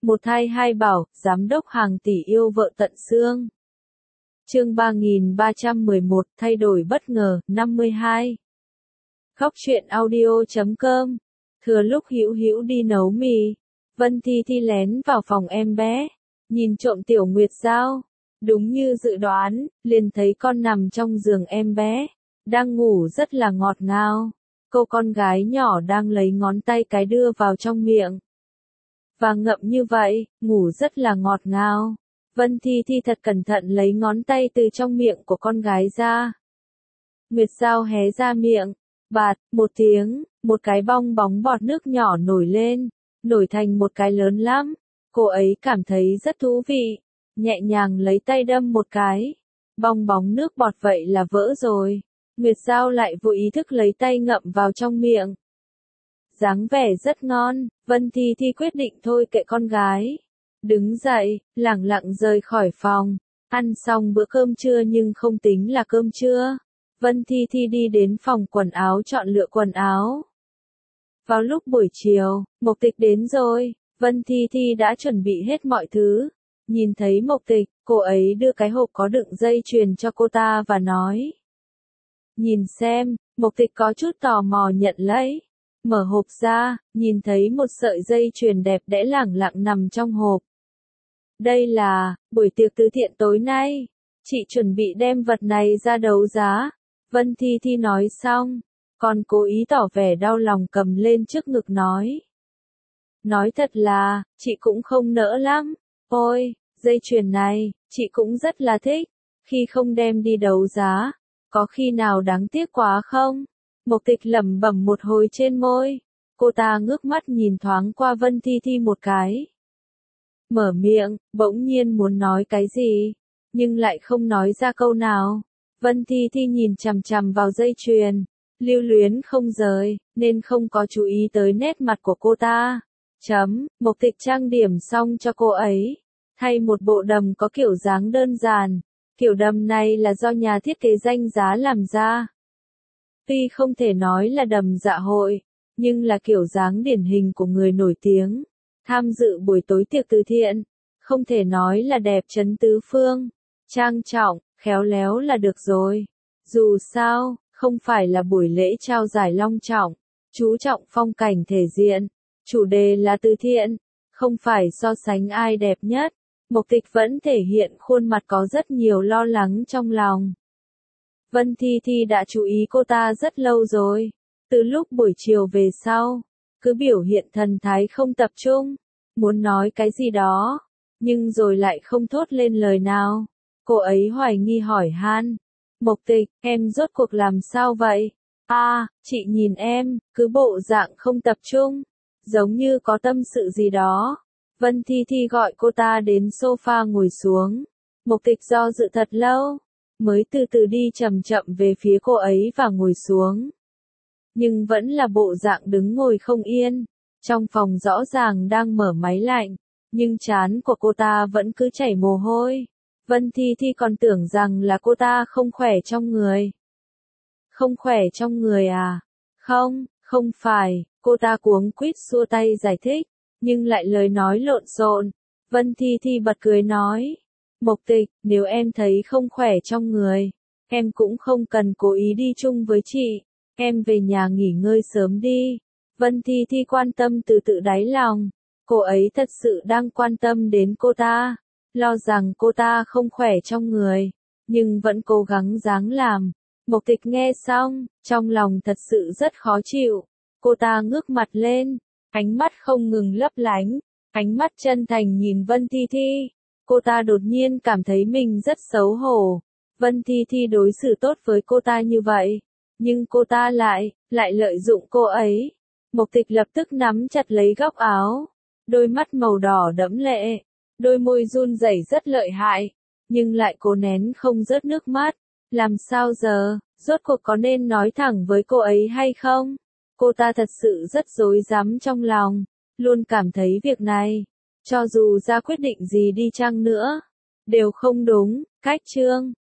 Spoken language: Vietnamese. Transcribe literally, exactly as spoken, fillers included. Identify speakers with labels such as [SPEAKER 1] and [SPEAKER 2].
[SPEAKER 1] Một thai hai bảo, giám đốc hàng tỷ yêu vợ tận xương. Chương ba nghìn ba trăm mười một, thay đổi bất ngờ, năm mươi hai. Khóc chuyện audio chấm com. Thừa lúc Hữu Hữu đi nấu mì, Vân Thi Thi lén vào phòng em bé, nhìn trộm Tiểu Nguyệt Giao. Đúng như dự đoán, liền thấy con nằm trong giường em bé, đang ngủ rất là ngọt ngào. Cô con gái nhỏ đang lấy ngón tay cái đưa vào trong miệng và ngậm như vậy, ngủ rất là ngọt ngào. Vân Thi Thi thật cẩn thận lấy ngón tay từ trong miệng của con gái ra. Nguyệt Giao hé ra miệng, bạt, một tiếng, một cái bong bóng bọt nước nhỏ nổi lên, nổi thành một cái lớn lắm. Cô ấy cảm thấy rất thú vị, nhẹ nhàng lấy tay đâm một cái. Bong bóng nước bọt vậy là vỡ rồi. Nguyệt Giao lại vô ý thức lấy tay ngậm vào trong miệng. Dáng vẻ rất ngon, Vân Thi Thi quyết định thôi kệ con gái. Đứng dậy, lẳng lặng rời khỏi phòng. Ăn xong bữa cơm trưa nhưng không tính là cơm trưa. Vân Thi Thi đi đến phòng quần áo chọn lựa quần áo. Vào lúc buổi chiều, Mộc Tịch đến rồi. Vân Thi Thi đã chuẩn bị hết mọi thứ. Nhìn thấy Mộc Tịch, cô ấy đưa cái hộp có đựng dây chuyền cho cô ta và nói. Nhìn xem, Mộc Tịch có chút tò mò nhận lấy. Mở hộp ra, nhìn thấy một sợi dây chuyền đẹp đẽ lẳng lặng nằm trong hộp. Đây là, buổi tiệc từ thiện tối nay. Chị chuẩn bị đem vật này ra đấu giá. Vân Thi Thi nói xong, còn cố ý tỏ vẻ đau lòng cầm lên trước ngực nói. Nói thật là, chị cũng không nỡ lắm. Ôi, dây chuyền này, chị cũng rất là thích. Khi không đem đi đấu giá, có khi nào đáng tiếc quá không? Mộc Tịch lẩm bẩm một hồi trên môi. Cô ta ngước mắt nhìn thoáng qua Vân Thi Thi một cái. Mở miệng, bỗng nhiên muốn nói cái gì, nhưng lại không nói ra câu nào. Vân Thi Thi nhìn chằm chằm vào dây chuyền, lưu luyến không rời, nên không có chú ý tới nét mặt của cô ta. Chấm, Mộc Tịch trang điểm xong cho cô ấy, thay một bộ đầm có kiểu dáng đơn giản. Kiểu đầm này là do nhà thiết kế danh giá làm ra. Tuy không thể nói là đầm dạ hội, nhưng là kiểu dáng điển hình của người nổi tiếng. Tham dự buổi tối tiệc từ thiện, không thể nói là đẹp chấn tứ phương. Trang trọng, khéo léo là được rồi. Dù sao, không phải là buổi lễ trao giải long trọng, chú trọng phong cảnh thể diện. Chủ đề là từ thiện, không phải so sánh ai đẹp nhất. Mộc Tịch vẫn thể hiện khuôn mặt có rất nhiều lo lắng trong lòng. Vân Thi Thi đã chú ý cô ta rất lâu rồi. Từ lúc buổi chiều về sau, cứ biểu hiện thần thái không tập trung, muốn nói cái gì đó, nhưng rồi lại không thốt lên lời nào. Cô ấy hoài nghi hỏi han. Mộc Tịch, em rốt cuộc làm sao vậy? À, chị nhìn em, cứ bộ dạng không tập trung, giống như có tâm sự gì đó. Vân Thi Thi gọi cô ta đến sofa ngồi xuống. Mộc Tịch do dự thật lâu, mới từ từ đi chậm chậm về phía cô ấy và ngồi xuống. Nhưng vẫn là bộ dạng đứng ngồi không yên. Trong phòng rõ ràng đang mở máy lạnh, nhưng trán của cô ta vẫn cứ chảy mồ hôi. Vân Thi Thi còn tưởng rằng là cô ta không khỏe trong người. Không khỏe trong người à? Không, không phải, cô ta cuống quýt xua tay giải thích, nhưng lại lời nói lộn xộn. Vân Thi Thi bật cười nói. Mộc Tịch, nếu em thấy không khỏe trong người, em cũng không cần cố ý đi chung với chị. Em về nhà nghỉ ngơi sớm đi. Vân Thi Thi quan tâm từ tự đáy lòng. Cô ấy thật sự đang quan tâm đến cô ta. Lo rằng cô ta không khỏe trong người, nhưng vẫn cố gắng ráng làm. Mộc Tịch nghe xong, trong lòng thật sự rất khó chịu. Cô ta ngước mặt lên, ánh mắt không ngừng lấp lánh, ánh mắt chân thành nhìn Vân Thi Thi. Cô ta đột nhiên cảm thấy mình rất xấu hổ. Vân Thi Thi đối xử tốt với cô ta như vậy, nhưng cô ta lại, lại lợi dụng cô ấy. Mộc Tịch lập tức nắm chặt lấy góc áo, đôi mắt màu đỏ đẫm lệ, đôi môi run rẩy rất lợi hại, nhưng lại cố nén không rớt nước mắt. Làm sao giờ, rốt cuộc có nên nói thẳng với cô ấy hay không? Cô ta thật sự rất rối rắm trong lòng, luôn cảm thấy việc này, cho dù ra quyết định gì đi chăng nữa, đều không đúng. Cách chương